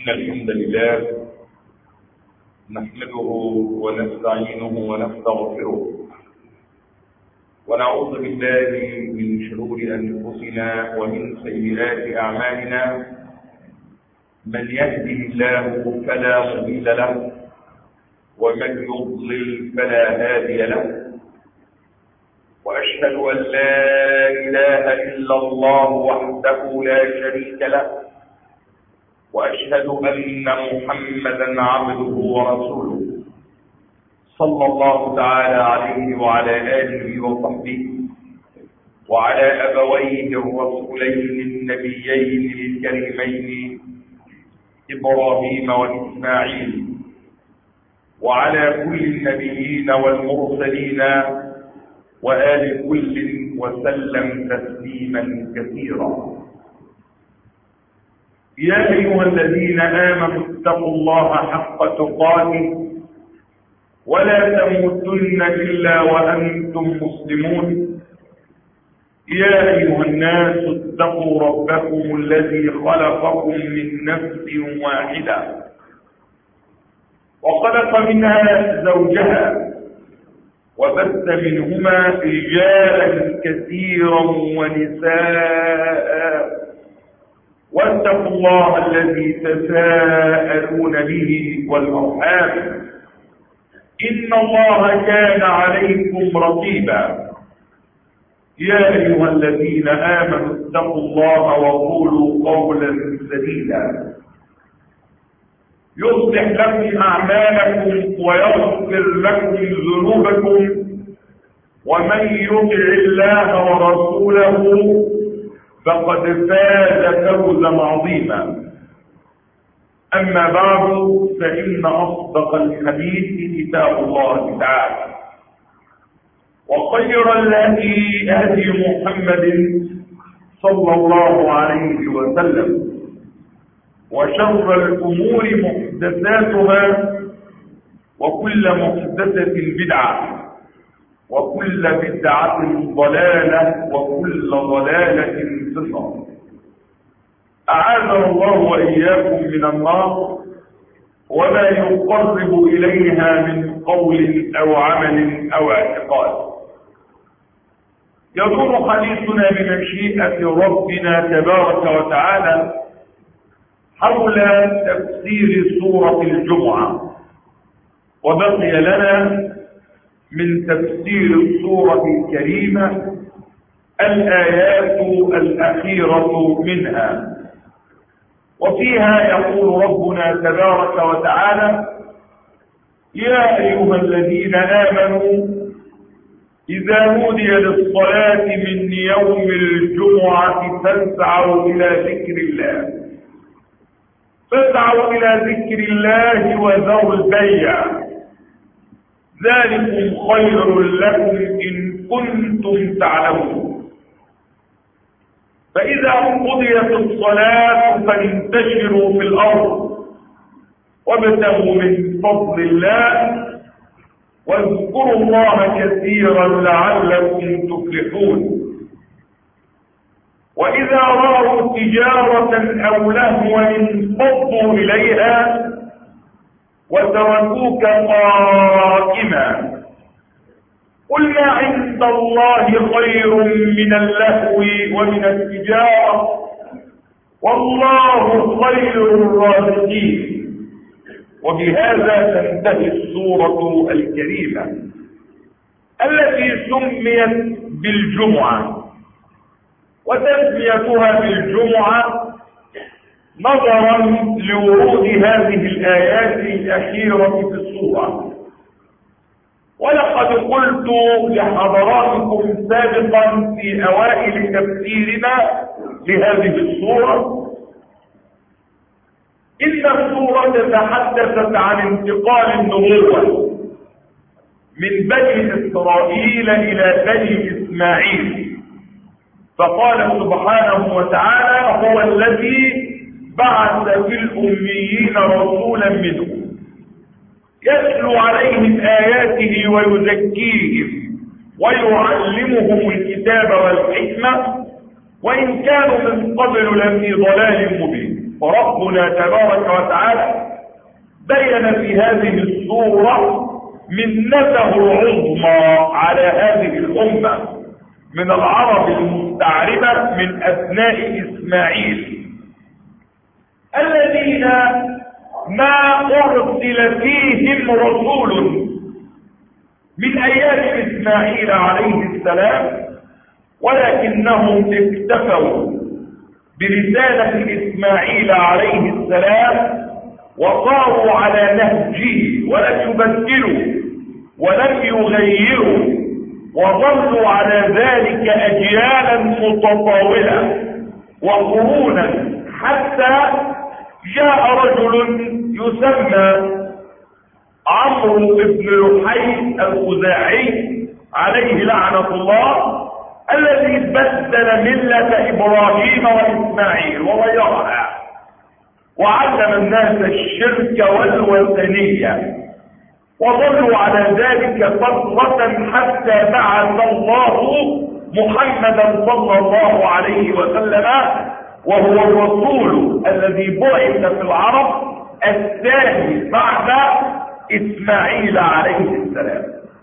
إن الحمد لله نحمده ونستعينه ونستغفره ونعوذ بالله من شرور أنفسنا ومن سيئات أعمالنا. من يهده الله فلا مضل له ومن يضلل فلا هادي له، وأشهد أن لا إله إلا الله وحده لا شريك له، وأشهد أن محمدا عبده ورسوله صلى الله تعالى عليه وعلى آله وصحبه وعلى أبويه الرسولين النبيين الكريمين إبراهيم وإسماعيل، وعلى كل النبيين والمرسلين وآل كل وسلم تسليما كثيرا. يا أيها الذين آمنوا اتقوا الله حق تقاته ولا تموتن إلا وأنتم مسلمون. يا أيها الناس اتقوا ربكم الذي خلقكم من نفس واحدة وخلق منها زوجها وبث منهما رجالا كثيرا ونساء، واتقوا الله الذي تساءلون به والأرحام إن الله كان عليكم رقيبا. يا أيها الذين آمنوا اتقوا الله وقولوا قولا سديدا يصلح لكم أعمالكم ويغفر لكم ذنوبكم، ومن يطع الله ورسوله فقد فاز فوزا عظيما. أما بعد، فإن أصدق الحديث كتاب الله تعالى، وخير الهدي هدي محمد صلى الله عليه وسلم، وشر الأمور محدثاتها، وكل محدثة بدعة، وكل بدعة ضلالة، وكل ضلالة في النار. أعاذنا الله وإياكم من النار وما يقرب إليها من قول أو عمل أو اعتقاد. يدور حديثنا بمشيئة ربنا تبارك وتعالى حول تفسير سورة الجمعة، وبقي لنا من تفسير السورة الكريمة الآيات الأخيرة منها، وفيها يقول ربنا تبارك وتعالى: يا أيها الذين آمنوا إذا نودي للصلاة من يوم الجمعة فاسعوا إلى ذكر الله وذروا البيع، ذلكم خير لكم إن كنتم تعلمون. فإذا قضيت الصلاة فانتشروا في الأرض وابتغوا من فضل الله واذكروا الله كثيرا لعلكم تفلحون. وإذا رأوا تجارة أو لهوا انفضوا إليها وتركوك قائما. قل ما عند الله خير من اللهو ومن التجارة والله خير الرازقين. وبهذا تنتهي السورة الكريمة التي سميت بالجمعة، وتسميتها بالجمعة نظرا لورود هذه الآيات الأخيرة في السورة. ولقد قلت لحضراتكم سابقا في أوائل تفسيرنا لهذه السورة إن السورة تحدثت عن انتقال النبوة من بني إسرائيل إلى بني إسماعيل، فقال سبحانه وتعالى: هو الذي بعث في الأميين رسولا منهم يتلو عليهم آياته ويزكيهم ويعلمهم الكتاب والحكمة وإن كانوا من قبل لفي ضلال مبين. فربنا تبارك وتعالى بين في هذه السورة منته العظمى على هذه الأمة من العرب المستعربة من أبناء إسماعيل الذين ما أرسل فيهم رسول من أيام إسماعيل عليه السلام، ولكنهم اكتفوا برسالة إسماعيل عليه السلام وصاروا على نهجه ولم يبدلوا ولم يغيروا، وظلوا على ذلك أجيالا متطاولة وقرونا، حتى جاء رجل يسمى عمرو بن لحي الخزاعي عليه لعنة الله، الذي بدل ملة إبراهيم وإسماعيل وغيرها وعلم الناس الشرك والوثنية، وظلوا على ذلك فترة حتى بعث الله محمدا صلى الله عليه وسلم، وهو الرسول الذي بعث في العرب الثاني بعد إسماعيل عليه السلام.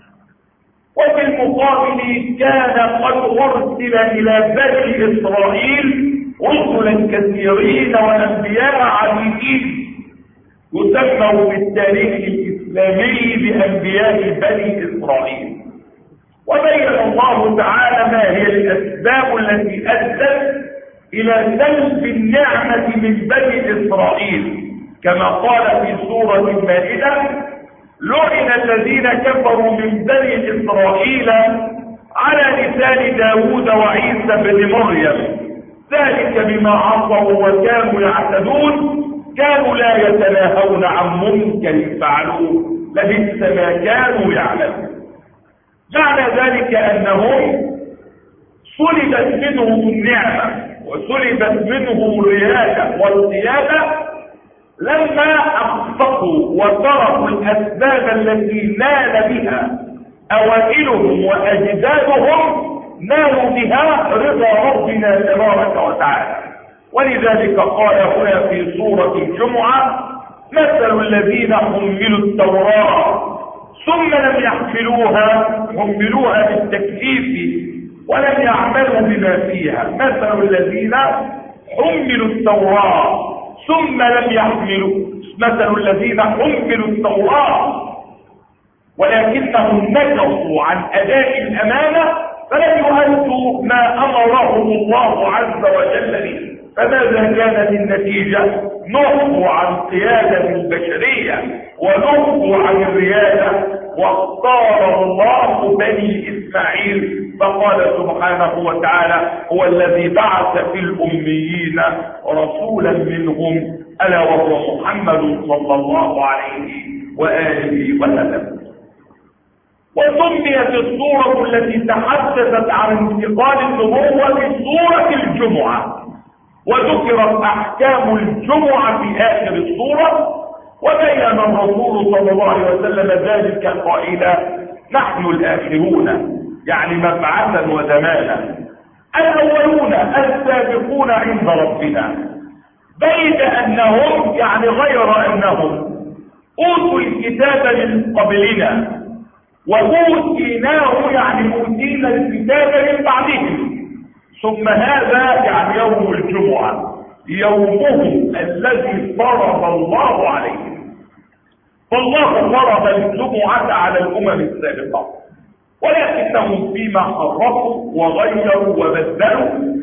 وفي المقابل كان قد أرسل إلى بني إسرائيل رسلا كثيرين وأنبياء عديدين يسموا في التاريخ الإسلامي بأنبياء بني إسرائيل. وبين الله تعالى ما هي الأسباب التي أدت إلى سلب النعمة من بني إسرائيل، كما قال في سورة المائدة: لعن الذين كفروا من بني إسرائيل على لسان داود وعيسى بن مريم، ذلك بما عصوا وكانوا يعتدون، كانوا لا يتناهون عن منكر فعلوه، لبئس ما كانوا يعملون. معنى ذلك أنهم سلبت منهم النعمة وسلبت منهم الريادة والقيادة لما أخطأوا وتركوا الأسباب التي نال بها أوائلهم وأجدادهم، نالوا بها رضا ربنا تبارك وتعالى. ولذلك قال هنا في سورة الجمعة: مثل الذين حملوا التوراة ثم لم يحملوها، حملوها بالتكليف ولم يعملوا بما فيها، مثل الذين حملوا التوراة ثم لم يحملوا، مثل الذين حملوا التوراة ولكنهم نكصوا عن أداء الأمانة فلم يؤدوا ما أمرهم الله عز وجل به، فماذا كانت النتيجة؟ نهوا عن قيادة البشرية ونهوا عن الريادة، واختار الله بني إسماعيل فقال سبحانه وتعالى: هو الذي بعث في الأميين رسولا منهم ألا وهو محمد صلى الله عليه وآله وسلم. وسميت السورة التي تحدثت عن انتقال النبوة سورة الجمعة، وذكرت أحكام الجمعة في آخر السورة، وبين الرسول صلى الله عليه وسلم ذلك قائلا: نحن الآخرون، يعني مبعثا وزمانا، الأولون السابقون عند ربنا، بين أنهم يعني غير أنهم أوتوا الكتاب من قبلنا وأوتيناه، يعني أوتينا الكتاب من بعدهم، ثم هذا يعني يوم الجمعة يومهم الذي فرض الله عليهم. فالله فرض الجمعة على الأمم السابقة، ولكنهم فيما حرفوا وغيروا وبدلوا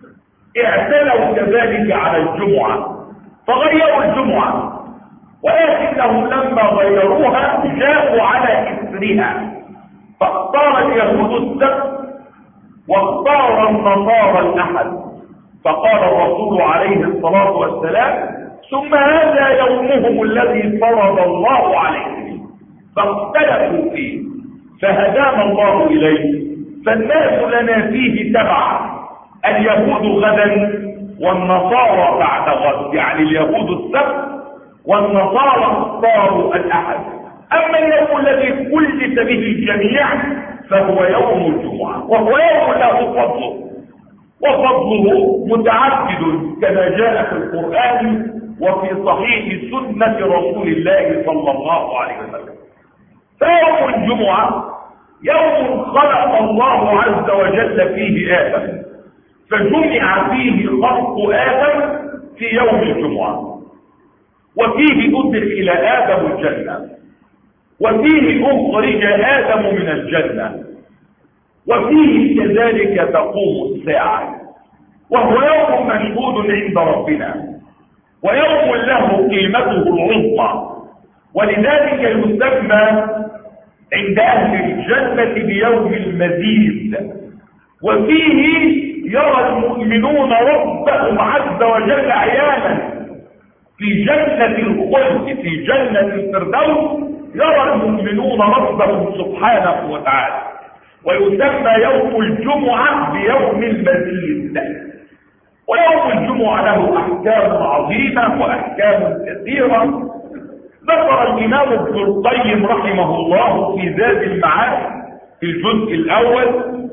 اعتلوا كذلك على الجمعة فغيروا الجمعة، ولكنهم لما غيروها جاءوا على إثرها، فاختار اليهود السبت واختار النصارى الأحد، فقال الرسول عليه الصلاة والسلام: ثم هذا يومهم الذي فرض الله عليهم، فاختلفوا فيه فهدانا الله إليه، فالناس لنا فيه تبع، اليهود غدا والنصارى بعد غد، يعني اليهود السبت والنصارى اختاروا الأحد. أما اليوم الذي كلف به الجميع فهو يوم الجمعة، وهو يوم له فضله، وفضله متعدد كما جاء في القرآن وفي صحيح سنة رسول الله صلى الله عليه وسلم. فيوم الجمعة يوم خلق الله عز وجل فيه آدم، فجمع فيه خلق آدم في يوم الجمعة، وفيه أدخل آدم الجنة، وفيه أخرج آدم من الجنة، وفيه كذلك تقوم الساعة، وهو يوم مشهود عند ربنا، ويوم له قيمته العظمى، ولذلك يسمى عند أهل الجنة بيوم المزيد، وفيه يرى المؤمنون ربهم عز وجل عيانا في جنة الخلد، في جنة الفردوس يرى المؤمنون ربهم سبحانه وتعالى. ويسمى يوم الجمعة بيوم المزيد. ويوم الجمعة له أحكام عظيمة وأحكام كثيرة. ذكر الإمام ابن القيم رحمه الله في زاد المعاد في الجزء الأول،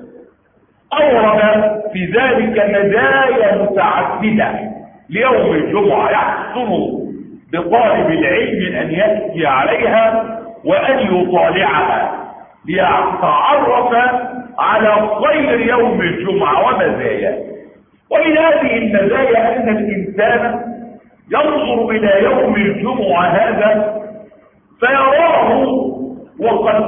أورد في ذلك مزايا متعددة ليوم الجمعة يحسن بطالب العلم أن يأتي عليها وأن يطالعها ليتعرف على خير يوم الجمعة ومزاياه. ومن هذه المزايا أن الإنسان ينظر إلى يوم الجمعة هذا فيراه وقد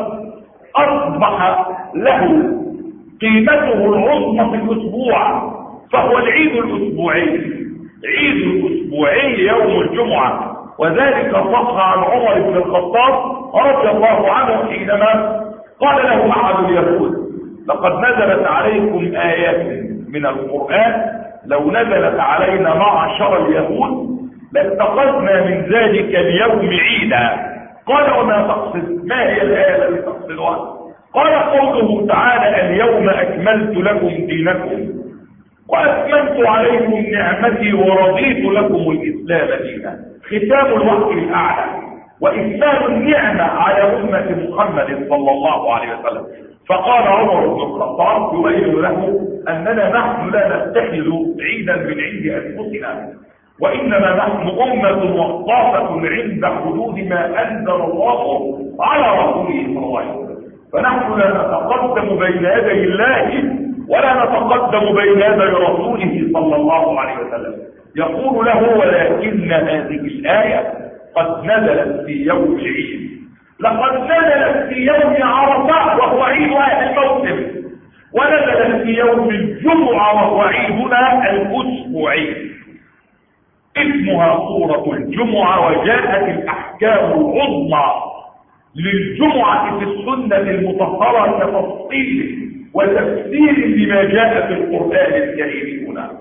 أصبح له قيمته العظمى في الأسبوع، فهو العيد الأسبوعي، عيد الأسبوعي يوم الجمعة. وذلك صح عن عمر بن الخطاب رضي الله عنه حينما قال له أحد اليهود: لقد نزلت عليكم آيات من القرآن لو نزلت علينا معشر اليهود لاتخذنا من ذلك اليوم عيدا. قال: وما تقصد؟ ما هي الآية التي تقصدها؟ قال: قوله تعالى: اليوم أكملت لكم دينكم وأتممت عليكم نعمتي ورضيت لكم الإسلام دينا. ختام الوحي الأعلى وإتمام النعمة على أمة محمد صلى الله عليه وسلم. فقال عمر بن الخطاب يبين له أننا نحن لا نتخذ عيدا من عند أنفسنا، وإنما نحن أمة وقافة عند حدود ما أنزل الله على رسوله صلى الله عليه وسلم. فنحن لا نتقدم بين يدي الله ولا نتقدم بين يدي رسوله صلى الله عليه وسلم. يقول له: ولكن هذه الآية قد نزلت في يوم العيد، لقد نزلت في يوم عرفة وهو عيد أهل الموسم، ونزلت في يوم الجمعة وهو عيدنا الأسبوعي. اسمها سورة الجمعة، وجاءت الأحكام العظمى للجمعة في السنة المطهرة كتفصيل وتفسير لما جاء في القرآن الكريم هنا.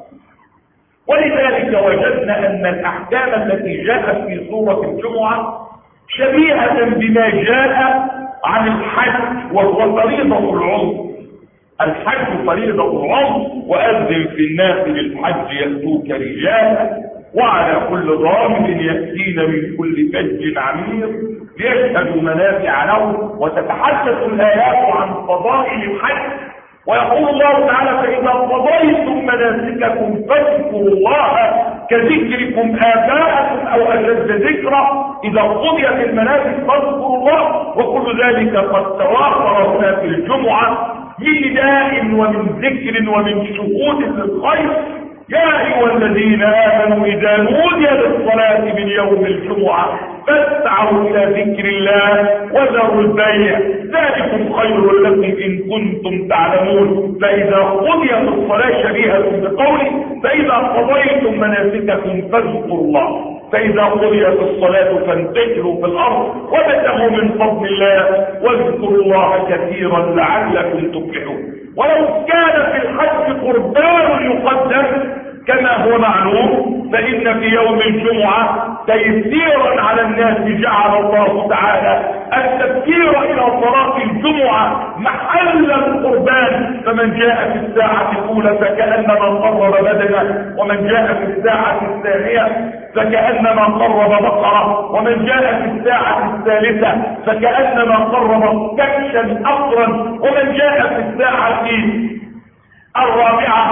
ولذلك وجدنا أن الأحكام التي جاءت في سورة الجمعة شبيهة بما جاء عن الحج، وهو فريضة العمر. الحج فريضة العمر، وأذن في الناس للحج يأتوك رجالا وعلى كل ضامر يأتين من كل فج عميق ليشهدوا منافع لهم. وتتحدث الآيات عن فضائل الحج، ويقول الله تعالى: فإذا قضيتم مناسككم فاذكروا الله كذكركم آباءكم أو أشد ذكرا. إذا قضيت المناسك فاذكروا الله. وكل ذلك قد توافر هنا في الجمعة من نداء ومن ذكر ومن شهود للخير. يا أيها الذين آمنوا إذا نودي للصلاة من يوم الجمعة فاسعوا إلى ذكر الله وذروا البيع ذلكم خير لكم إن كنتم تعلمون. فإذا قضيت الصلاة شبيهة بقوله: فإذا قضيتم مناسككم فاذكروا الله. فإذا قضيت الصلاة فانتشروا في الأرض وابتغوا من فضل الله واذكروا الله كثيرا لعلكم تفلحون. ولو كان في الحج قربان يقدم كما هو معلوم، فإن في يوم الجمعة تيسيرا على الناس جعل الله تعالى التذكير إلى صلاة الجمعة محل القربان. فمن جاء في الساعة الأولى فكأنما قرب بدنه، ومن جاء في الساعة الثانية فكأنما قرب بقرة، ومن جاء في الساعة الثالثة فكأنما قرب كبشا أقرا، ومن جاء في الساعة الرابعة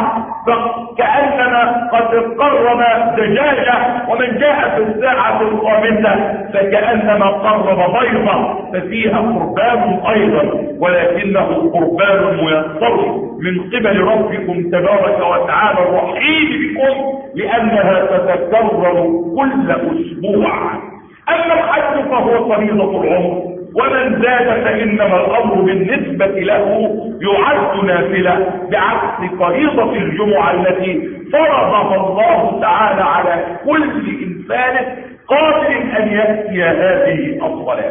فكأننا قد قرب دجاجة، ومن جاء في الساعة الخامسة فكأنما قرب بيضة، ففيها قربان أيضا، ولكنه قربان ميسر من قبل ربكم تبارك وتعالى الرحيم بكم، لأنها تتكرر كل أسبوع. أما الحج فهو فريضة العمر، ومن زاد فإنما الأمر بالنسبة له يعد نافلة، بعكس فريضة الجمعة التي فرضها الله تعالى على كل إنسان قادر أن يأتي هذه الصلاة.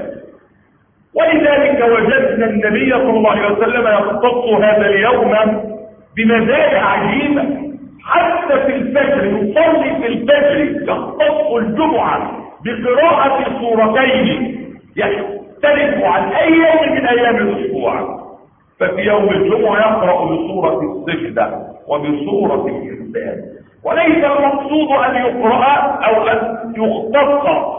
ولذلك وجدنا النبي صلى الله عليه وسلم يختص هذا اليوم بمزايا عجيبة، حتى في الفجر يصلي في الفجر يختص الجمعة بقراءة سورتين يختلف عن أي يوم من أيام الأسبوع. ففي يوم الجمعة يقرأ بسورة السجدة وبسورة الإنسان، وليس المقصود أن يقرأ أو أن يختص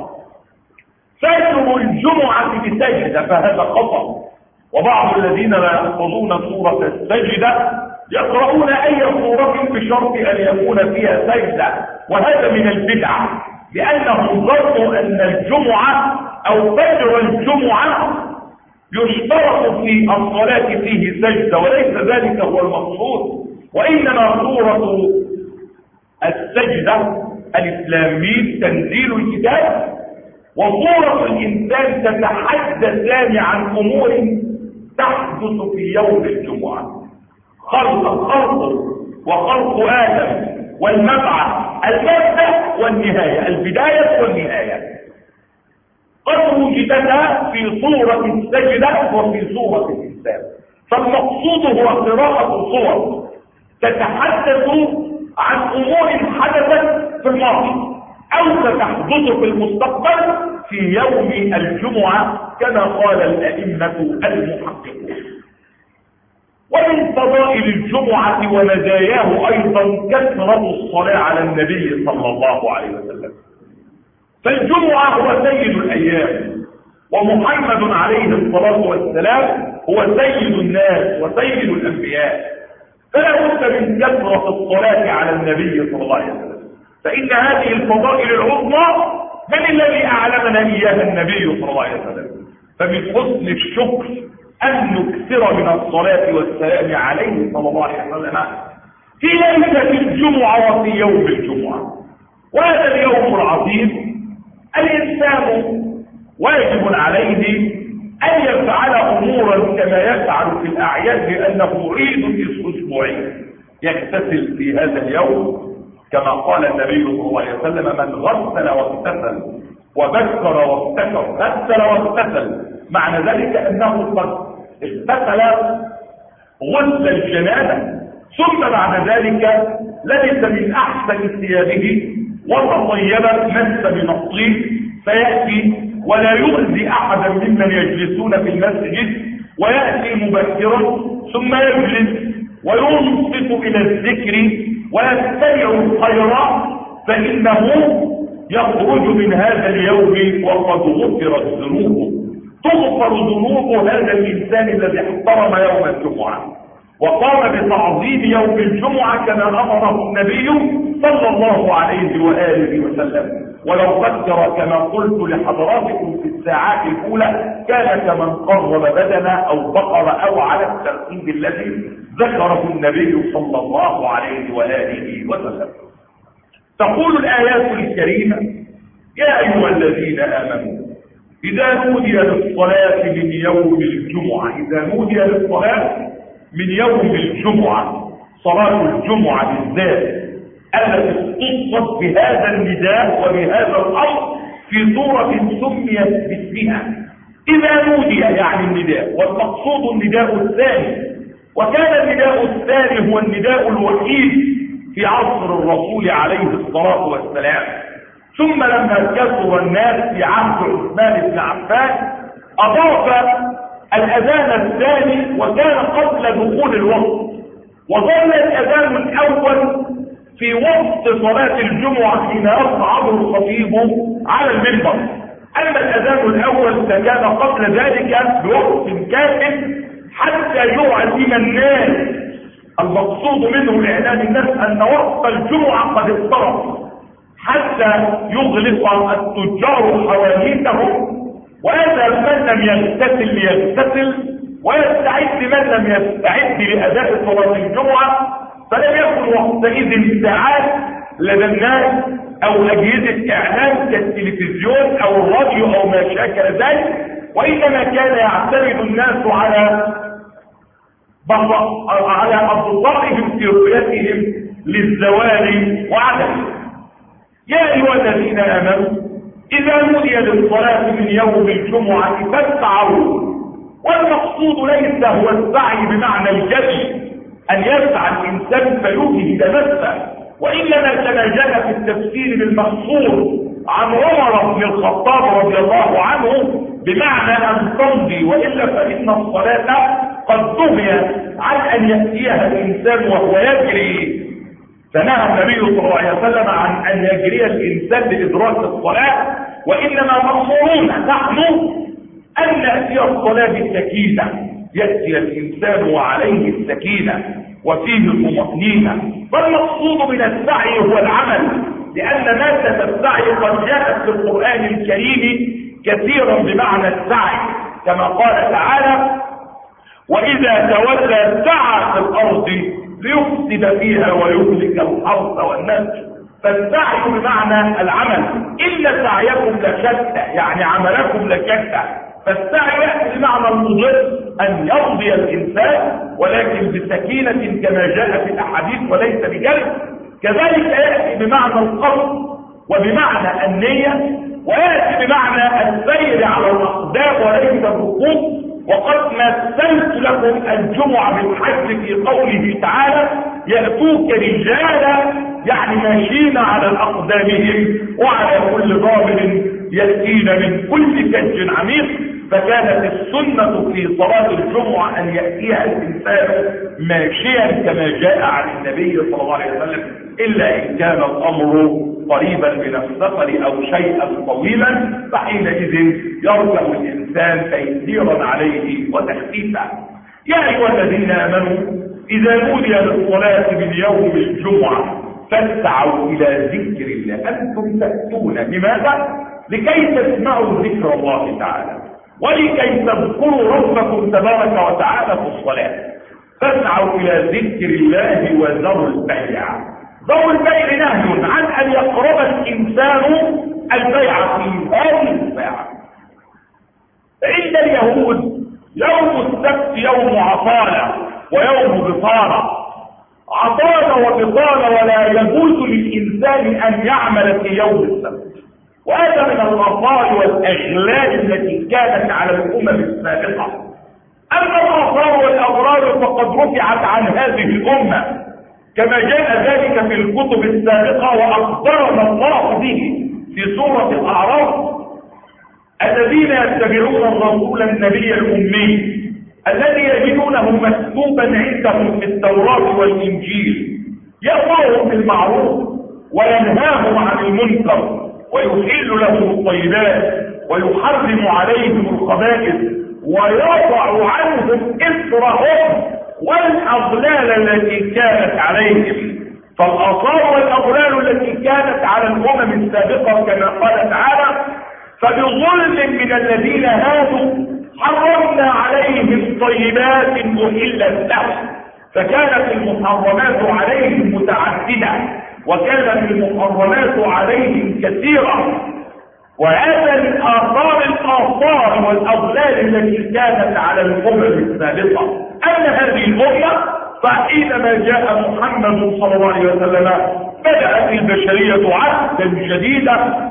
فجر الجمعة بسجدة، فهذا خطأ. وبعض الذين لا يحفظون سورة السجدة يقرؤون أي سورة بشرط أن يكون فيها سجدة، وهذا من البدع، لأنهم ظنوا أن الجمعة أو فجر الجمعة يشترط في الصلاة فيه سجدة، وليس ذلك هو المقصود، وإنما سورة السجدة الإسلاميين تنزيل الكتاب، وصورة الإنسان تتحدثان عن أمور تحدث في يوم الجمعة: خلق وخلق آدم والمبعث، المبدأ والنهاية، البداية والنهاية، قد وجدتا في صورة السجدة وفي صورة الإنسان. فالمقصود هو قراءة صور تتحدث عن أمور حدثت في الماضي أو ستحدث في المستقبل في يوم الجمعة، كما قال الأئمة المحققون. ومن فضائل الجمعة ومزاياه أيضا كثرة الصلاة على النبي صلى الله عليه وسلم. فالجمعة هو سيد الأيام، ومحمد عليه الصلاة والسلام هو سيد الناس وسيد الأنبياء، فلا بد من كثرة الصلاة على النبي صلى الله عليه وسلم. فإن هذه الفضائل العظمى من الذي أعلمنا إياها النبي صلى الله عليه وسلم؟ فمن حسن الشكر أن نكثر من الصلاة والسلام عليه صلى الله عليه وسلم في ليلة الجمعة وفي يوم الجمعة. وهذا اليوم العظيم الإنسان واجب عليه أن يفعل أمورا كما يفعل في الأعياد، لأنه عيد أسبوعي. يغتسل في هذا اليوم كما قال النبي صلى الله عليه وسلم: من غسل واغتسل وبكر وابتكر. غسل واغتسل معنى ذلك أنه قد اغتسل غسل الجنابة، ثم بعد ذلك لبس من أحسن ثيابه وتطيب مس من الطيب، فيأتي ولا يؤذي أحدا ممن يجلسون في المسجد، ويأتي مبكرا ثم يجلس وينصت إلى الذكر ويستمع الخيرات، فإنه يخرج من هذا اليوم وقد غفرت ذنوبه. تغفر ذنوب هذا الإنسان الذي احترم يوم الجمعة وقام بتعظيم يوم الجمعة كما أمره النبي صلى الله عليه وآله وسلم. ولو فكر كما قلت لحضراتكم في الساعات الأولى كان كمن قرب بدنه أو بقر، أو على الترتيب الذي ذكره النبي صلى الله عليه وآله وسلم. تقول الآيات الكريمة: يا أيها الذين آمنوا إذا نودي للصلاة من يوم الجمعة. إذا نودي للصلاة من يوم الجمعة، صلاة الجمعة بالذات التي اختصت بهذا النداء وبهذا الأمر في سورة سميت باسمها. إذا نودي يعني النداء، والمقصود النداء الثاني، وكان النداء الثاني هو النداء الوحيد في عصر الرسول عليه الصلاة والسلام. ثم لما كثر الناس في عهد عثمان بن عفان أضاف الأذان الثاني، وكان قبل دخول الوقت، وظل الأذان الأول في وسط صلاة الجمعة حين يصعد الخطيب على المنبر. أما الأذان الأول فكان قبل ذلك بوقت كافٍ حتى يعلم الناس المقصود منه لإعلام الناس أن وقت الجمعة قد اقترب، حتى يغلق التجار حوانيتهم، ويذهب من لم يغتسل ليغتسل، ويستعد من لم يستعد لأداء صلاة الجمعة، فلم يكن وقتئذ ساعات لدى الناس أو أجهزة إعلام كالتلفزيون أو الراديو أو ما شاكل ذلك، وإنما كان يعتمد الناس على أبصارهم في رؤيتهم للزوال وعدمه. يا أيها الذين آمنوا إذا نودي للصلاة من يوم الجمعة فاسعوا، والمقصود ليس هو السعي بمعنى الجري أن يسعى الإنسان فيجهد نفسه، وإنما كما جاء في التفسير بالمقصود عن عمر بن الخطاب رضي الله عنه بمعنى أن تمضي، وإلا فإن الصلاة قد نهي عن أن يأتيها الإنسان وهو يجري، فنهى النبي صلى الله عليه وسلم عن أن يجري الإنسان لإدراك الصلاة، وإنما مأمورون نحن أن نأتي الصلاة بالسكينة، يأتي الإنسان وعليه السكينة وفيه الطمأنينة. فالمقصود من السعي هو العمل، لأن مادة السعي قد جاءت في القرآن الكريم كثيرا بمعنى السعي، كما قال تعالى: وإذا تولى سعى في الأرض ليفسد فيها ويهلك الحرث والنسل. فالسعي بمعنى العمل، إن سعيكم لشتى، يعني عملكم لشتى. فالسعي يأتي بمعنى المضر أن يرضي الإنسان، ولكن بسكينة كما جاء في الأحاديث وليس بجلد. كذلك يأتي بمعنى القصد وبمعنى النية، ويأتي بمعنى السير على الأقدام وليس الركوب. وقد مثلت لكم الجمعة بالحج في قوله تعالى: يأتوك رجالا، يعني ماشيين على أقدامهم، وعلى كل ضامر يأتين من كل فج عميق. فكانت السنة في صلاة الجمعة أن يأتيها الإنسان ماشيا كما جاء عن النبي صلى الله عليه وسلم، إلا إن كان الأمر قريبا من السفر أو شيئا طويلا، فحينئذ يركب الإنسان تيسيرا عليه وتخفيفا. يا أيها الذين آمنوا إذا نودي للصلاة من يوم الجمعة فاسعوا إلى ذكر الله. أنتم تأتون لماذا؟ لكي تسمعوا ذكر الله تعالى، ولكي تذكروا ربكم تبارك وتعالى في الصلاة. فاسعوا إلى ذكر الله وذروا البيع. ذروا البيع نهي عن أن يقرب الإنسان البيع في هذه الساعة. عند اليهود يوم السبت يوم عطالة ويوم بطالة، عطالة وبطالة، ولا يجوز للإنسان أن يعمل في يوم السبت. وهذا من الآثار والأغلال التي كانت على الأمم السابقة. أما الآثار والأغرار فقد رفعت عن هذه الأمة، كما جاء ذلك في الكتب السابقة وأخبرنا الله به في سورة الأعراف: الذين يتبعون الرسول النبي الأمي الذي يجدونه مكتوبا عندهم في التوراة والإنجيل، يأمرهم بالمعروف وينهاهم عن المنكر ويحل لهم الطيبات ويحرم عليهم الخبائث ويرفع عنهم إثرهم والأغلال التي كانت عليهم. فالآثار والأغلال التي كانت على الأمم السابقة كما قال تعالى: فبظلم من الذين هادوا حرمنا عليهم طيبات أحلت لهم. فكانت المحرمات عليهم متعددة، وكانت المحرمات عليهم كثيرة. وهذا من آثار الآثار والأغلال التي كانت على الأمم السابقة. أما هذه الأمة فحينما جاء محمد صلى الله عليه وسلم بدأت البشرية عهدا جديدا،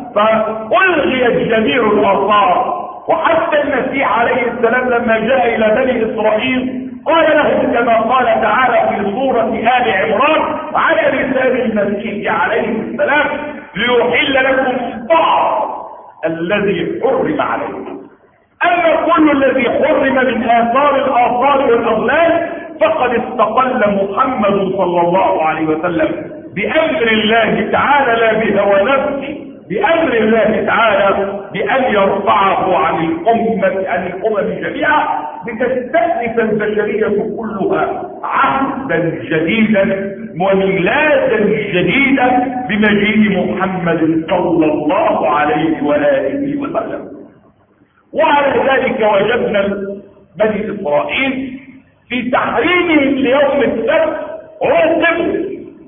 فألغيت جميع الآثار. وحتى المسيح عليه السلام لما جاء إلى بني إسرائيل قال لهم كما قال تعالى في سورة آل عمران على لسان المسيح عليه السلام: ليحل لكم بعض الذي حرم عليكم. أما كل الذي حرم من آثار الآثار والأغلال فقد استقل محمد صلى الله عليه وسلم بأمر الله تعالى، لا بهوى نفسه، بأمر الله تعالى بأن يرفعه عن الأمم جميعا، لتستأنف البشرية كلها عهدا جديدا وميلادا جديدا بمجيء محمد صلى الله عليه وآله وسلم. وعلى ذلك وجدنا بني إسرائيل في تحريمهم ليوم السبت عوقبوا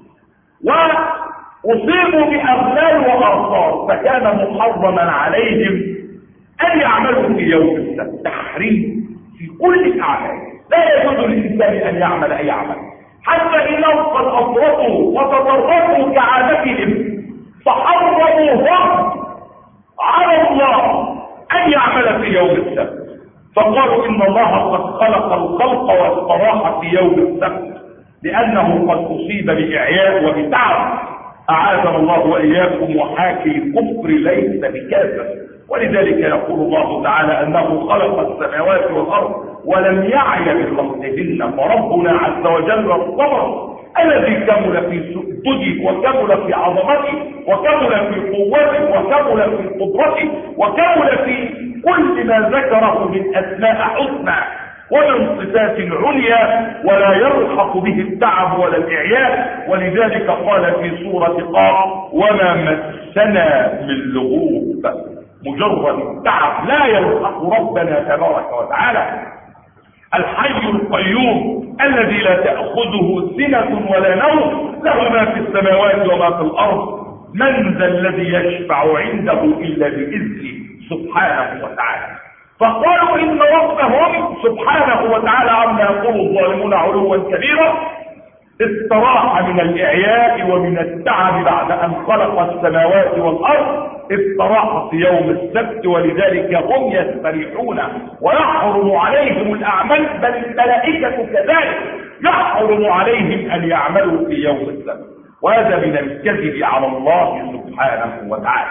وأصيبوا بأغلال وأرصاد، فكان محرما عليهم أن يعملوا في يوم السبت. تحريم في كل الأعمال، لا يجوز للإنسان أن يعمل أي عمل، حتى إنهم قد أفرطوا وتطرقوا كعادتهم فحرموا على الله أن يعمل في يوم السبت، فقالوا إن الله قد خلق الخلق واستراح في يوم السبت لأنه قد أصيب بإعياء وبتعب. أعاذنا الله وإياكم وحاكي الكفر ليس بكافر. ولذلك يقول الله تعالى أنه خلق السماوات والأرض ولم يعي بخلقهن، فربنا عز وجل الصبر الذي كمل في سؤدده وكمل في عظمته وكمل في قوته وكمل في قدرته وكمل في كل ما ذكره من أسماء حسنى ومن صفات عليا، ولا يلحق به التعب ولا الإعياء. ولذلك قال في سورة قاف: وما مسنا من لغوب. مجرد التعب لا يلحق ربنا تبارك وتعالى. الحي القيوم الذي لا تأخذه سنة ولا نوم، له ما في السماوات وما في الأرض. من ذا الذي يشفع عنده إلا بإذنه سبحانه وتعالى. فقالوا إن ربهم سبحانه وتعالى عما يقول الظالمون علوا كبيرا استراح من الإعياء ومن التعب بعد أن خلق السماوات والأرض، استراح في يوم السبت، ولذلك هم يستريحون ويحرم عليهم الأعمال، بل الملائكة كذلك يحرم عليهم أن يعملوا في يوم السبت. وهذا من الكذب على الله سبحانه وتعالى.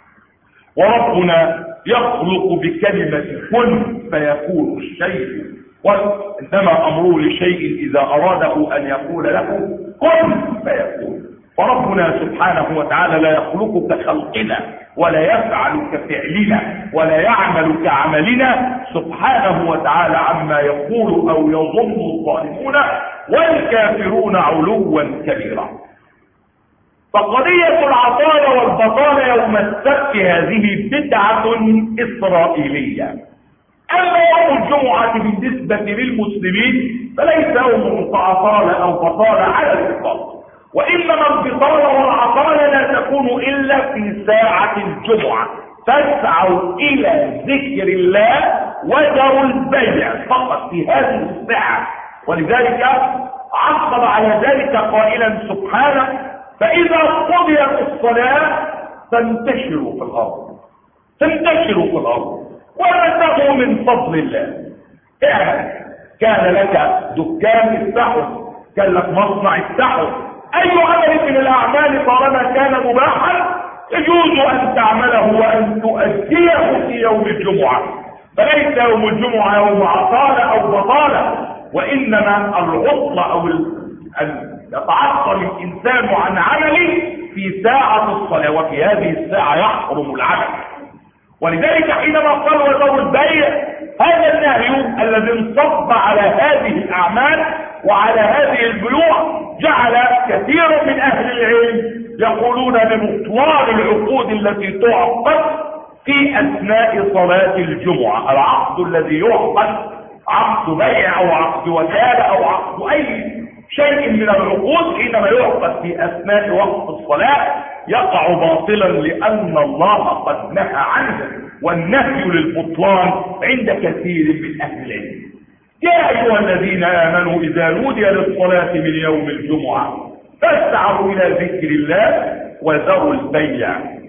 وربنا يخلق بكلمة كن فيكون الشيء، وإنما أمره لشيء إذا أراده أن يقول له كن فيكون. فربنا سبحانه وتعالى لا يخلق كخلقنا ولا يفعل كفعلنا ولا يعمل كعملنا سبحانه وتعالى عما يقول أو يظن الظالمون والكافرون علوا كبيرا. فقضية العطالة والبطالة يوم السبت هذه بدعة إسرائيلية. أما يوم الجمعة بالنسبة للمسلمين فليس يوم عطالة أو بطالة على الإطلاق، وإنما البطالة والعطالة لا تكون إلا في ساعة الجمعة. فاسعوا إلى ذكر الله وذروا البيع فقط في هذه الساعة. ولذلك عقب على ذلك قائلا سبحانه: فإذا قضيت الصلاة فانتشروا في الأرض. تنتشروا في الأرض وابتغوا من فضل الله. اعمل، كان لك دكان افتحه، كان لك مصنع افتحه، أي عمل من الأعمال طالما كان مباحا يجوز أن تعمله وأن تؤديه في يوم الجمعة. فليس يوم الجمعة يوم عطالة أو بطالة، وإنما العطلة أو أن يتعطل الإنسان عن عمله في ساعة الصلاة، وفي هذه الساعة يحرم العمل. ولذلك حينما قال وذروا البيع، هذا النهي الذي انصب على هذه الأعمال وعلى هذه البيوع جعل كثير من أهل العلم يقولون ببطلان العقود التي تعقد في أثناء صلاة الجمعة. العقد الذي يعقد عقد بيع أو عقد وكالة أو عقد أي شيء من العقود حينما يعقد في أثناء وقت الصلاة يقع باطلا، لأن الله قد نهى عنه، والنهي للبطلان عند كثير من أهل العلم. يا أيها الذين آمنوا إذا نودي للصلاة من يوم الجمعة فاسعوا إلى ذكر الله وذروا البيع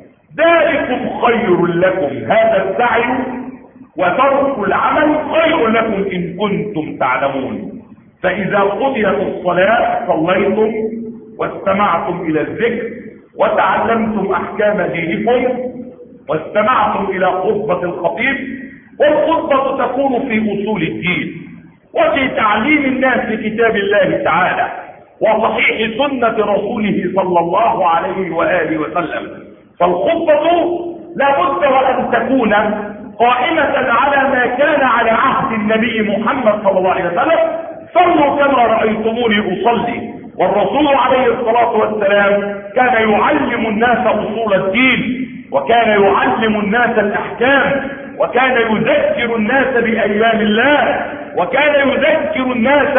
ذلكم خير لكم. هذا السعي وترك العمل خير لكم إن كنتم تعلمون. فإذا قضيت الصلاة صليتم واستمعتم إلى الذكر وتعلمتم أحكام دينكم واستمعتم إلى خطبة الخطيب، والخطبة تكون في أصول الدين وفي تعليم الناس كتاب الله تعالى وصحيح سنة رسوله صلى الله عليه وآله وسلم. فالخطبة لابد وأن تكون قائمة على ما كان على عهد النبي محمد صلى الله عليه وسلم. صلوا كما رأيتموني أصلي. والرسول عليه الصلاة والسلام كان يعلم الناس أصول الدين، وكان يعلم الناس الأحكام، وكان يذكر الناس بأيام الله، وكان يذكر الناس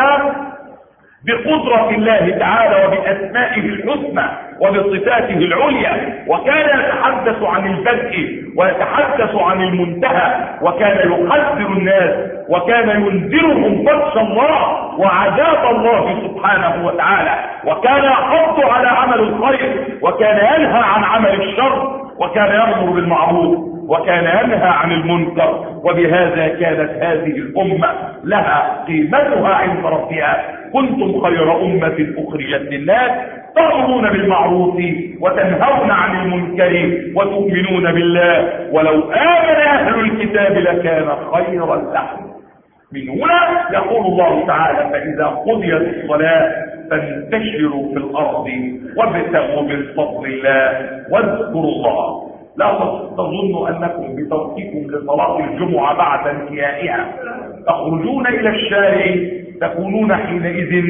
بقدرة الله تعالى وبأسمائه الحسنى وبصفاته العليا، وكان يتحدث عن البدء ويتحدث عن المنتهى، وكان يحذر الناس وكان ينذرهم بطش الله وعذاب الله سبحانه وتعالى، وكان يحض على عمل الخير، وكان ينهى عن عمل الشر، وكان يأمر بالمعروف وكان ينهى عن المنكر. وبهذا كانت هذه الأمة لها قيمتها عند ربها. كنتم خير أمة أخرجت للناس تأمرون بالمعروف وتنهون عن المنكر وتؤمنون بالله ولو آمن أهل الكتاب لكان خيرا لهم. من هنا يقول الله تعالى: فإذا قضيت الصلاة فانتشروا في الأرض وابتغوا من فضل الله واذكروا الله. لا تظنوا أنكم بترككم لصلاة الجمعة بعد انتهائها تخرجون إلى الشارع تكونون حينئذ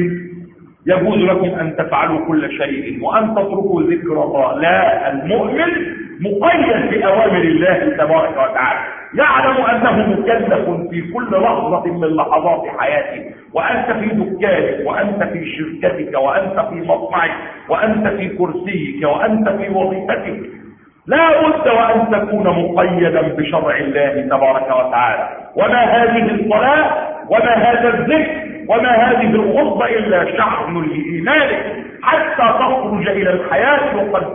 يجوز لكم أن تفعلوا كل شيء وأن تتركوا ذكر الله. لا، المؤمن مقيد بأوامر الله تبارك وتعالى، يعلم أنه مكلف في كل لحظة من لحظات حياته، وأنت في دكانك، وأنت في شركتك، وأنت في مصنعك، وأنت في كرسيك، وأنت في وظيفتك. لا بد وأن تكون مقيدا بشرع الله تبارك وتعالى. وما هذه الصلاة وما هذا الذكر وما هذه الخطبة إلا شحن لإيمانك حتى تخرج إلى الحياة وقد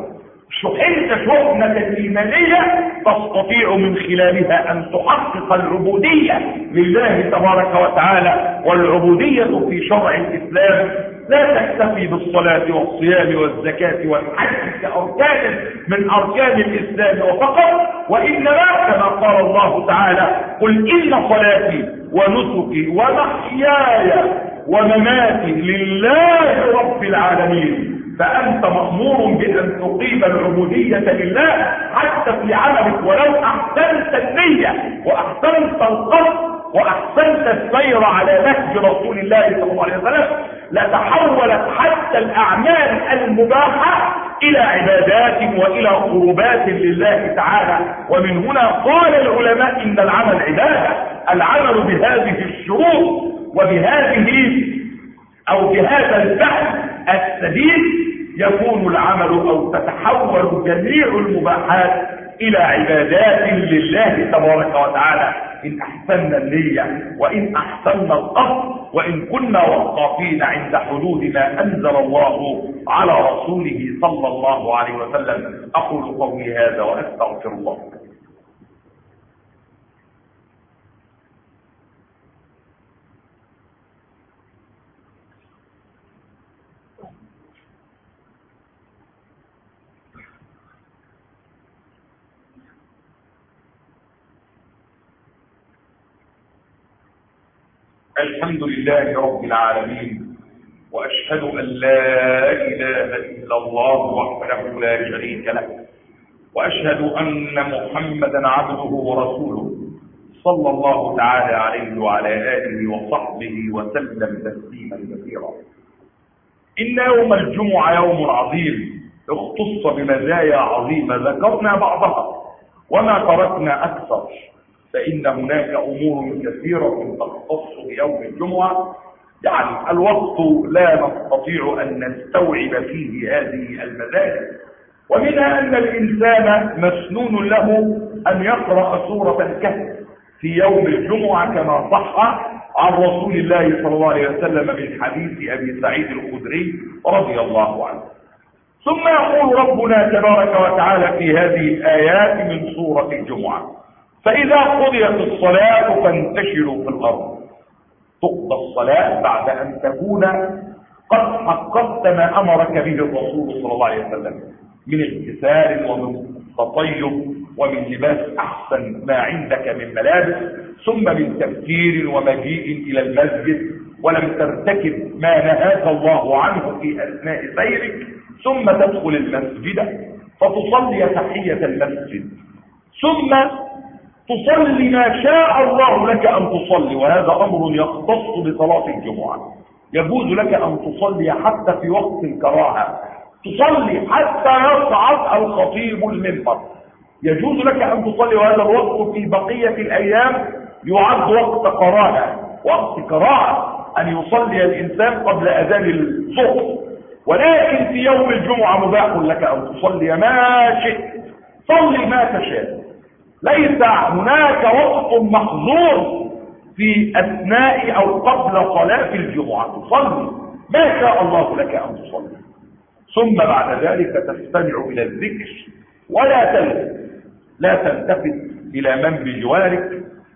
شحنت شحنة إيمانية تستطيع من خلالها أن تحقق العبودية لله تبارك وتعالى. والعبودية في شرع الإسلام لا تكتفي بالصلاة والصيام والزكاة والحج كأركان من أركان الإسلام وفقط، وإنما كما قال الله تعالى: قل إن صلاتي ونسكي ومحياي ومماتي لله رب العالمين. فأنت مأمور بأن تقيم العبودية لله حتى في عملك، ولو أحسنت النية وأحسنت القصد وأحسنت السير على نهج رسول الله صلى الله عليه وسلم لتحولت حتى الأعمال المباحة إلى عبادات وإلى قربات لله تعالى. ومن هنا قال العلماء إن العمل عبادة. العمل بهذه الشروط وبهذه أو بهذا البحث السديد يكون العمل أو تتحول جميع المباحات إلى عبادات لله تبارك وتعالى إن أحسننا النية وإن أحسننا القصد وإن كنا وقافين عند حدود ما أنزل الله على رسوله صلى الله عليه وسلم. أقول قولي هذا وأستغفر الله. الحمد لله رب العالمين، وأشهد أن لا إله إلا الله وحده لا شريك له، وأشهد أن محمدا عبده ورسوله صلى الله تعالى عليه وعلى آله وصحبه وسلم تسليما كثيرا. إن يوم الجمعة يوم عظيم اختص بمزايا عظيمة ذكرنا بعضها وما تركنا أكثر، فإن هناك أمور كثيرة تختص بيوم الجمعة يعني الوقت لا نستطيع أن نستوعب فيه هذه المزايا. ومنها أن الإنسان مسنون له أن يقرأ سورة الكهف في يوم الجمعة كما صح عن رسول الله صلى الله عليه وسلم من حديث أبي سعيد الخدري رضي الله عنه. ثم يقول ربنا تبارك وتعالى في هذه الآيات من سورة الجمعة: فإذا قضيت الصلاة فانتشروا في الأرض. تقضى الصلاة بعد أن تكون قد حققت ما أمرك به الرسول صلى الله عليه وسلم من اغتسال ومن تطيب ومن لباس أحسن ما عندك من ملابس، ثم من تفكير ومجيء إلى المسجد ولم ترتكب ما نهاك الله عنه في أثناء سيرك، ثم تدخل المسجد فتصلي تحية المسجد، ثم تصلي ما شاء الله لك أن تصلي، وهذا أمر يختص بصلاة الجمعة. يجوز لك أن تصلي حتى في وقت الكراهة، تصلي حتى يصعد الخطيب المنبر، يجوز لك أن تصلي، وهذا الوقت في بقية الأيام يعد وقت كراهة، وقت كراهة أن يصلي الإنسان قبل أذان الظهر. ولكن في يوم الجمعة مباح لك أن تصلي ما شئت، صلي ما تشاء، ليس هناك وقت محظور في أثناء أو قبل صلاة الجمعة، تصلي ما شاء الله لك أن تصلي. ثم بعد ذلك تستمع إلى الذكر ولا لا تلتفت إلى من بجوارك،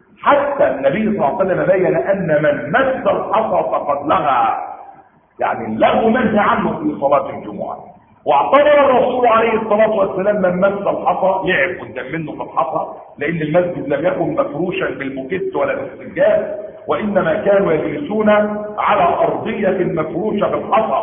حتى النبي صلى الله عليه وسلم بين أن من مس الحصى فقد لغى، يعني اللغو منهي عنه في صلاة الجمعة. واعتبر الرسول عليه الصلاة والسلام من مس الحصى لعب قدام منه في الحصى، لأن المسجد لم يكن مفروشا بالموكيت ولا بالسجاد، وإنما كانوا يجلسون على أرضية مفروشة بالحصى.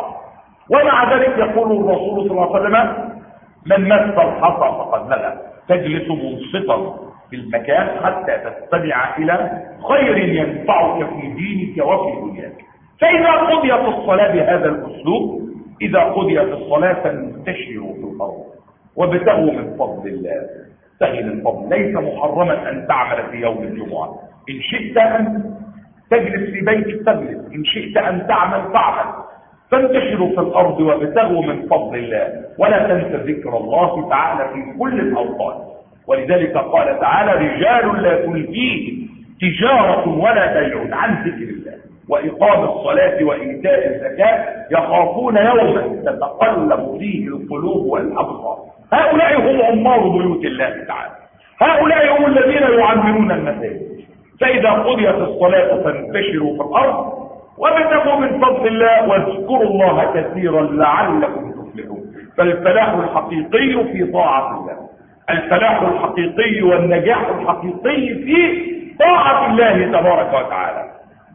ومع ذلك يقول الرسول صلى الله عليه وسلم من مس الحصى فقد لغى، تجلس منصتا في المكان حتى تستمع إلى خير ينفعك في دينك وفي دنياك. فإذا قضيت الصلاة بهذا الأسلوب، إذا قضيت الصلاة فانتشروا في الأرض وابتغوا من فضل الله. سهل الفضل، ليس محرما أن تعمل في يوم الجمعة، إن شئت أن تجلس في بيتك تجلس، إن شئت أن تعمل فاعمل. فانتشروا في الأرض وابتغوا من فضل الله، ولا تنسى ذكر الله تعالى في كل الأوقات. ولذلك قال تعالى رجال لا تلهيهم تجارة ولا بيع عن ذكر الله وإقام الصلاة وإيتاء الزكاة يخافون يوما تتقلب فيه القلوب والأبصار. هؤلاء هم عمار بيوت الله تعالى، هؤلاء هم الذين يعمرون المساجد. فإذا قضيت الصلاة فانتشروا في الأرض وابتغوا من فضل الله واذكروا الله كثيرا لعلكم تفلحون. فالفلاح الحقيقي في طاعة الله، الفلاح الحقيقي والنجاح الحقيقي في طاعة الله تبارك وتعالى،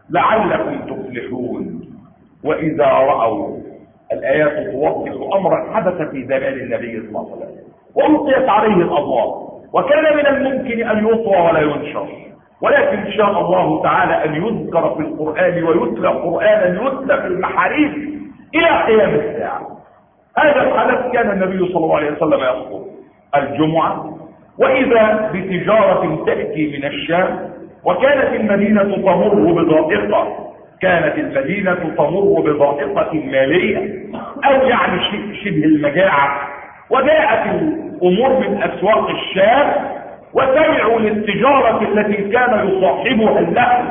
لعلكم تفلحون. وإذا رأوا، الآيات توضح أمرا حدث في زمان النبي صلى الله عليه وسلم وألقيت عليه الأضواء، وكان من الممكن أن يطوى ولا ينشر، ولكن شاء الله تعالى أن يذكر في القرآن ويتلى قرآنا يتلى في المحاريث إلى قيام الساعة. هذا الحدث كان النبي صلى الله عليه وسلم يخطب الجمعة، وإذا بتجارة تأتي من الشام، وكانت المدينة تمر بضائقة، كانت المدينة تمر بضائقة مالية أو يعني شبه المجاعة، وجاءت الأمور من أسواق الشام وسمعوا للتجارة التي كان يصاحبها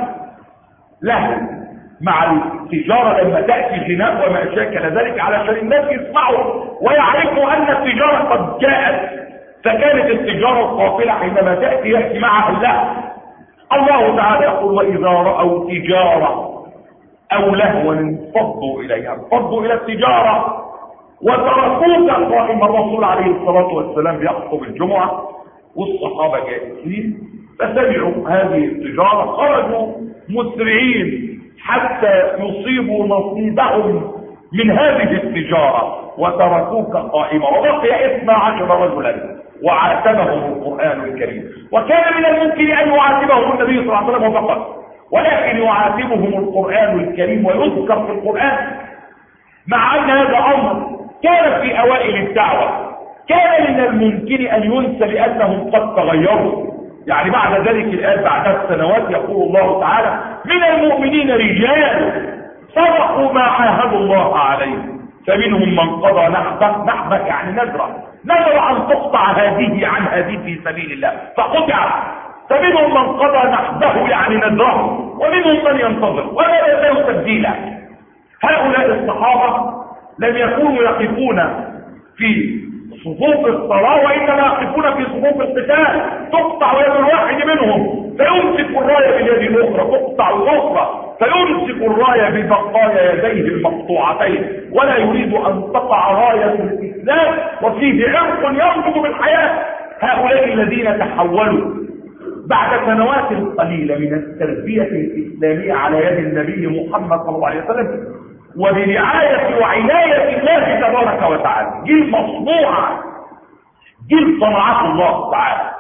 له مع التجارة لما تأتي غناء وما شاكل ذلك، علشان الناس يسمعوا ويعرفوا أن التجارة قد جاءت. فكانت التجارة القافلة حينما تأتي يأتي معها الله. الله تعالى يقول وإذا رأوا تجارة أو لهوا انفضوا إليها، انفضوا إلى التجارة وتركوك قائم. الرسول عليه الصلاة والسلام يخطب الجمعة والصحابة جالسين، فسمعوا هذه التجارة خرجوا مسرعين حتى يصيبوا نصيبهم من هذه التجارة وتركوك قائمة. وبقي 12 رجلا وعاتبهم القرآن الكريم، وكان من الممكن أن يعاتبهم النبي صلى الله عليه وسلم فقط، ولكن يعاتبهم القرآن الكريم ويذكر في القرآن، مع أن هذا أمر كان في أوائل الدعوة، كان من الممكن أن ينسى لأنهم قد تغيروا. يعني بعد ذلك الآن بعد السنوات يقول الله تعالى من المؤمنين رجال صدقوا ما عاهدوا الله عليه، فمنهم من قضى نحبه يعني نذر أن تقطع هذه عن هذه في سبيل الله فقطع، فمنهم من قضى نحبه يعني نذره، ومنهم من ينتظر ولا يزال تبديلا. هؤلاء الصحابة لم يكونوا يقفون في صفوف الصلاة، وإنما يقفون في صفوف القتال، تقطع يد الواحد منهم فيمسك الراية باليد الأخرى، تقطع الأخرى فيمسك الراية ببقايا يديه المقطوعتين، ولا يريد أن تقع راية الإسلام وفيه عرق ينبض بالحياة. هؤلاء الذين تحولوا بعد سنوات قليلة من التربية الإسلامية على يد النبي محمد صلى الله عليه وسلم وبرعاية وعناية الله تبارك وتعالى، جيل مصنوع، جيل صنعه الله تعالى،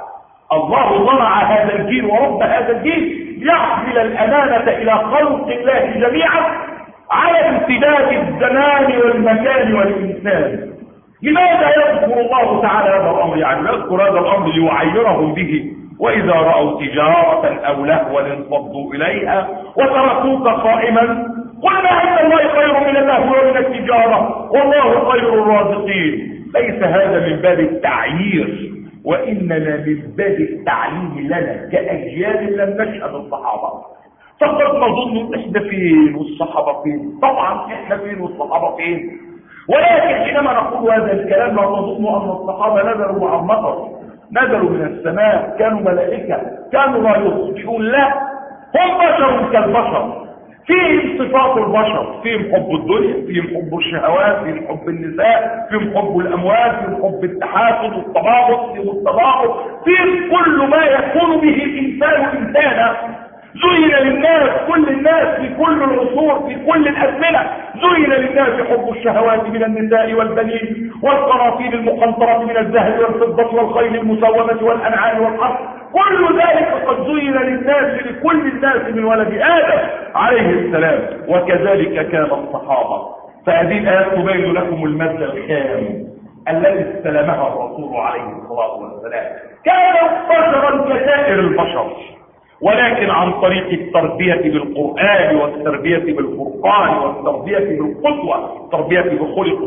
الله صنع هذا الجيل ورب هذا الجيل ليحمل الأمانة إلى خلق الله جميعا على امتداد الزمان والمكان والإنسان. لماذا يذكر الله تعالى هذا الأمر؟ يعني يذكر هذا الأمر ليعيرهم به. وإذا رأوا تجارة أو لهوا انفضوا إليها وتركوك قائما قل ما عند الله خير من اللهو ومن التجارة والله خير الرازقين. ليس هذا من باب التعيير، وإنما من باب التعليم لنا كأجيال لم نشهد الصحابة. فقد نظن احنا فين والصحابة فين؟ طبعا احنا فين والصحابة فين، ولكن حينما نقول هذا الكلام لا نظن أن الصحابة نزلوا عن مطر، نزلوا من السماء، كانوا ملائكة، كانوا لا يخطئون، لا، هم بشر كالبشر، فيهم صفات البشر، فيهم حب الدنيا، فيهم حب الشهوات، فيهم حب النساء، فيهم حب الأموال، فيهم حب التحاسد والتباغض، فيهم التباغض، فيهم كل ما يكون به الإنسان إنسانا. زين للناس، كل الناس في كل العصور في كل الأزمنة، زين للناس حب الشهوات من النساء والبنين والقناطير المقنطرة من الذهب والفضة والخيل المسومة والأنعام والحرث، كل ذلك قد زين للناس لكل الناس من ولد آدم عليه السلام، وكذلك كان الصحابة. فهذه الآيات تبين لكم المادة الخام الذي استلمها الرسول عليه الصلاة والسلام. كان بشرا كسائر البشر، ولكن عن طريق التربية بالقرآن والتربية بالفرقان والتربية بالقدوة، التربية بخلق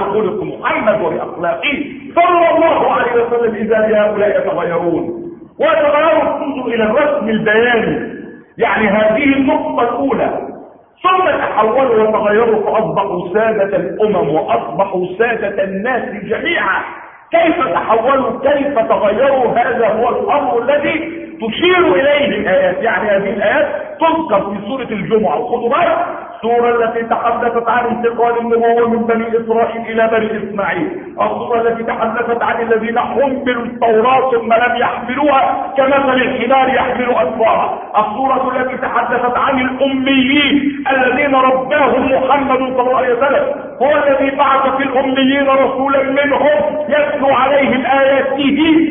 محمد وبأخلاقه صلى الله عليه وسلم. إذا هؤلاء يتغيرون ويتغيروا تنظر إلى الرسم البياني، يعني هذه النقطة الأولى، ثم تحولوا وتغيروا فأصبحوا سادة الأمم وأصبحوا سادة الناس جميعا. كيف تحولوا؟ كيف تغيروا؟ هذا هو الأمر الذي تشير إليه الآيات. يعني هذه الآيات تذكر في سورة الجمعة، الخطبات، السورة التي تحدثت عن انتقال النبوة من بني إسرائيل إلى بني إسماعيل، السورة التي تحدثت عن الذين حملوا التوراة ثم لم يحملوها كمثل الحمار يحمل أسفارا، السورة التي تحدثت عن الأميين الذين رباهم محمد صلى الله عليه وسلم، هو الذي بعث في الأميين رسولا منهم يتلو عليهم آياته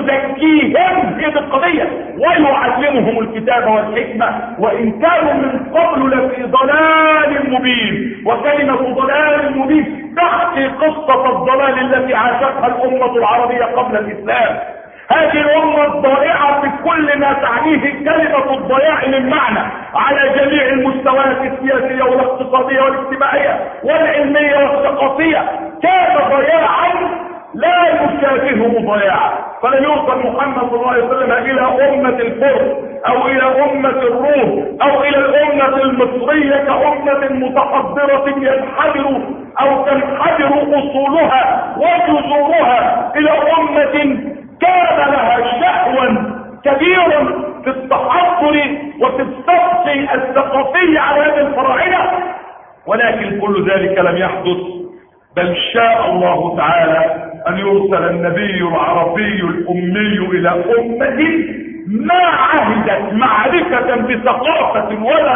ويزكيهم في القضية ويعلمهم الكتاب والحكمة وإن كانوا من قبل لفي ضلال مبين. وكلمة ضلال مبين تحكي قصة الضلال التي عاشتها الأمة العربية قبل الإسلام. هذه الأمة الضائعة في كل ما تعنيه كلمة الضياع من معنى على جميع المستويات السياسية والاقتصادية والاجتماعية والعلمية والثقافية، كان ضياعا لا يشابهه ضياعا. فلم يوصل محمد صلى الله عليه وسلم إلى أمة الفرس أو إلى أمة الروم أو إلى الأمة المصرية كأمة متحضرة ينحدر أو تنحدر أصولها وجذورها إلى أمة كان لها شأوا كبيرا في التحضر وفي السبق الثقافي على هذه الفراعنة، ولكن كل ذلك لم يحدث، بل شاء الله تعالى أن يرسل النبي العربي الأمي إلى أمة ما عهدت معرفة بثقافة ولا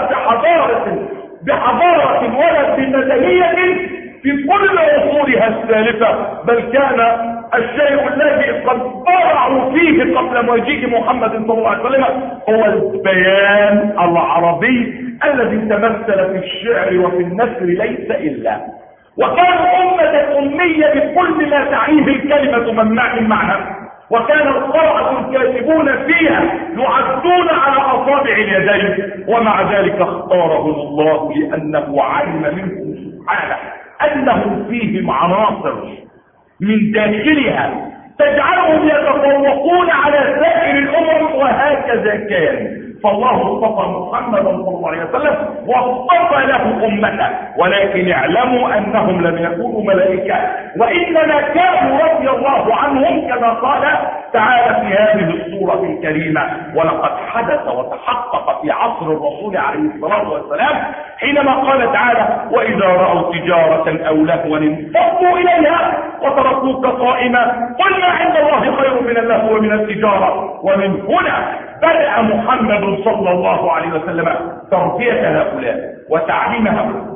بحضارة ولا بمدنية في كل عصورها السالفة، بل كان الشيء الذي قد برعوا فيه قبل مجيء محمد صلى الله عليه وسلم هو البيان العربي الذي تمثل في الشعر وفي النثر ليس إلا. وكانوا أمة أمية بكل ما تعنيه الكلمة من معنى، وكان القراءة الكاتبون فيها يعدون على أصابع اليدين، ومع ذلك اختارهم الله لأنه علم منهم سبحانه أنهم فيهم عناصر من داخلها تجعلهم يتفوقون على سائر الأمم، وهكذا كان. فالله اصطفى محمدا صلى الله عليه وسلم واصطفى له امته، ولكن اعلموا انهم لم يكونوا ملائكه، وانما كانوا رضي الله عنهم كما قال تعالى في هذه السوره الكريمه. ولقد حدث وتحقق في عصر الرسول عليه الصلاه والسلام حينما قال تعالى: واذا راوا تجاره او لهوا انفضوا اليها وتركوك قائما قل ما عند الله خير من اللهو ومن التجاره. ومن هنا بدأ محمد صلى الله عليه وسلم تربية هؤلاء وتعليم هؤلاء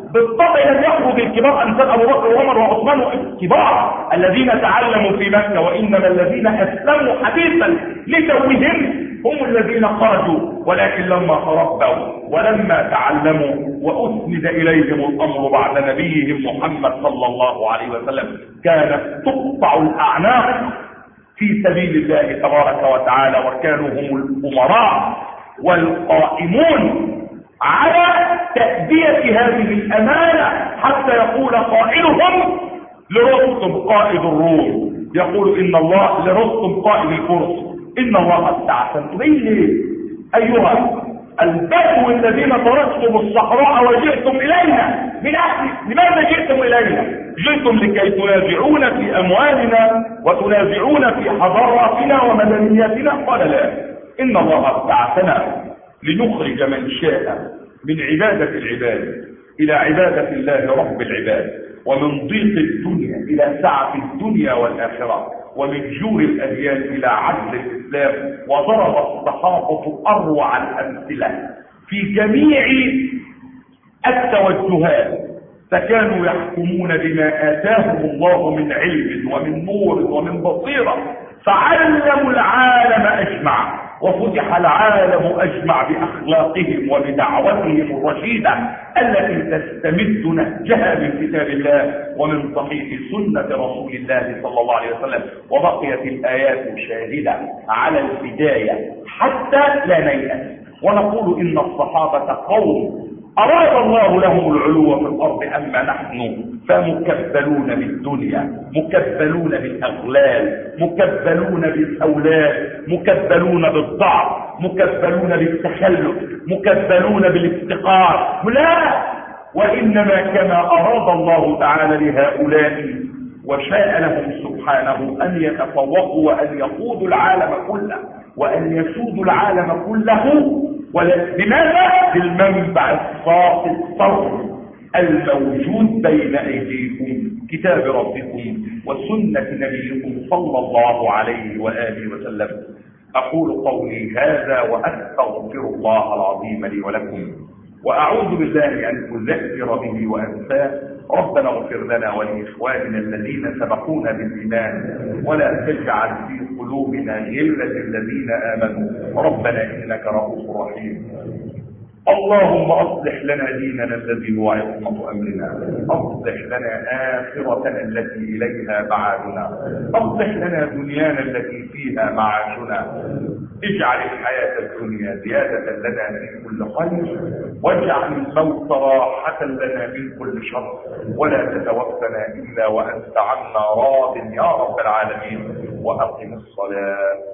بالطبع لم يخرج الكبار أمثال أبو بكر وعمر وعثمان الكبار الذين تعلموا في مكة، وإنما الذين أسلموا حديثا لتوهم هم الذين خرجوا، ولكن لما تربوا ولما تعلموا وأسند إليهم الأمر بعد نبيهم محمد صلى الله عليه وسلم كانت تقطع الأعناق في سبيل الله تبارك وتعالى، وكانوا هم الأمراء والقائمون على تأدية هذه الأمانة، حتى يقول قائلهم لرستم قائد الروم، يقول إن الله لرستم قائد الفرس إن الله استعسنتم إليه أيها البدو الذين تركتم الصحراء وجئتم إلينا من أهل. لماذا جئتم إلينا؟ جئتم لكي تنازعون في أموالنا وتنازعون في حضاراتنا ومدنياتنا؟ قال لا، إن الله استعسنا لنخرج من شاء من عبادة العباد إلى عبادة الله رب العباد، ومن ضيق الدنيا إلى سعة الدنيا والآخرة، ومن جور الأديان إلى عدل الإسلام. وضرب الصحابة أروع الأمثلة في جميع التوجهات، فكانوا يحكمون بما آتاهم الله من علم ومن نور ومن بصيرة، فعلموا العالم أجمع، وفتح العالم أجمع بأخلاقهم وبدعوتهم الرشيدة التي تستمد نهجها من كتاب الله ومن صحيح سنة رسول الله صلى الله عليه وسلم. وبقيت الآيات شاهدة على البداية حتى لا نيأس، ونقول إن الصحابة قوم أراد الله لهم العلو في الأرض، أما نحن فمكبلون بالدنيا، مكبلون بالأغلال، مكبلون بالأولاد، مكبلون بالضعف، مكبلون بالتخلف، مكبلون بالافتقار. لا، وإنما كما أراد الله تعالى لهؤلاء وشاء لهم سبحانه أن يتفوقوا وأن يقودوا العالم كله وأن يسودوا العالم كله. لماذا؟ بالمنبع الصافي الصرف الموجود بين أيديكم، كتاب ربكم وسنة نبيكم صلى الله عليه وآله وسلم. أقول قولي هذا وأستغفر الله العظيم لي ولكم، وأعوذ بالله أن أذكر به وأنساه. ربنا اغفر لنا ولإخواننا الذين سبقونا بالإيمان، ولا تجعل في قلوبنا غلا للذين آمنوا، ربنا إنك رؤوف رحيم. اللهم أصلح لنا ديننا الذي هو عصمة أمرنا، أصلح لنا آخرتنا التي إليها معادنا، أصلح لنا دنيانا التي فيها معاشنا. اجعل الحياة الدنيا زيادة لنا في كل خير، واجعل الموت راحة لنا من كل شر، ولا تتوفنا إلا وأنت عنا راض يا رب العالمين. وأقم الصلاة.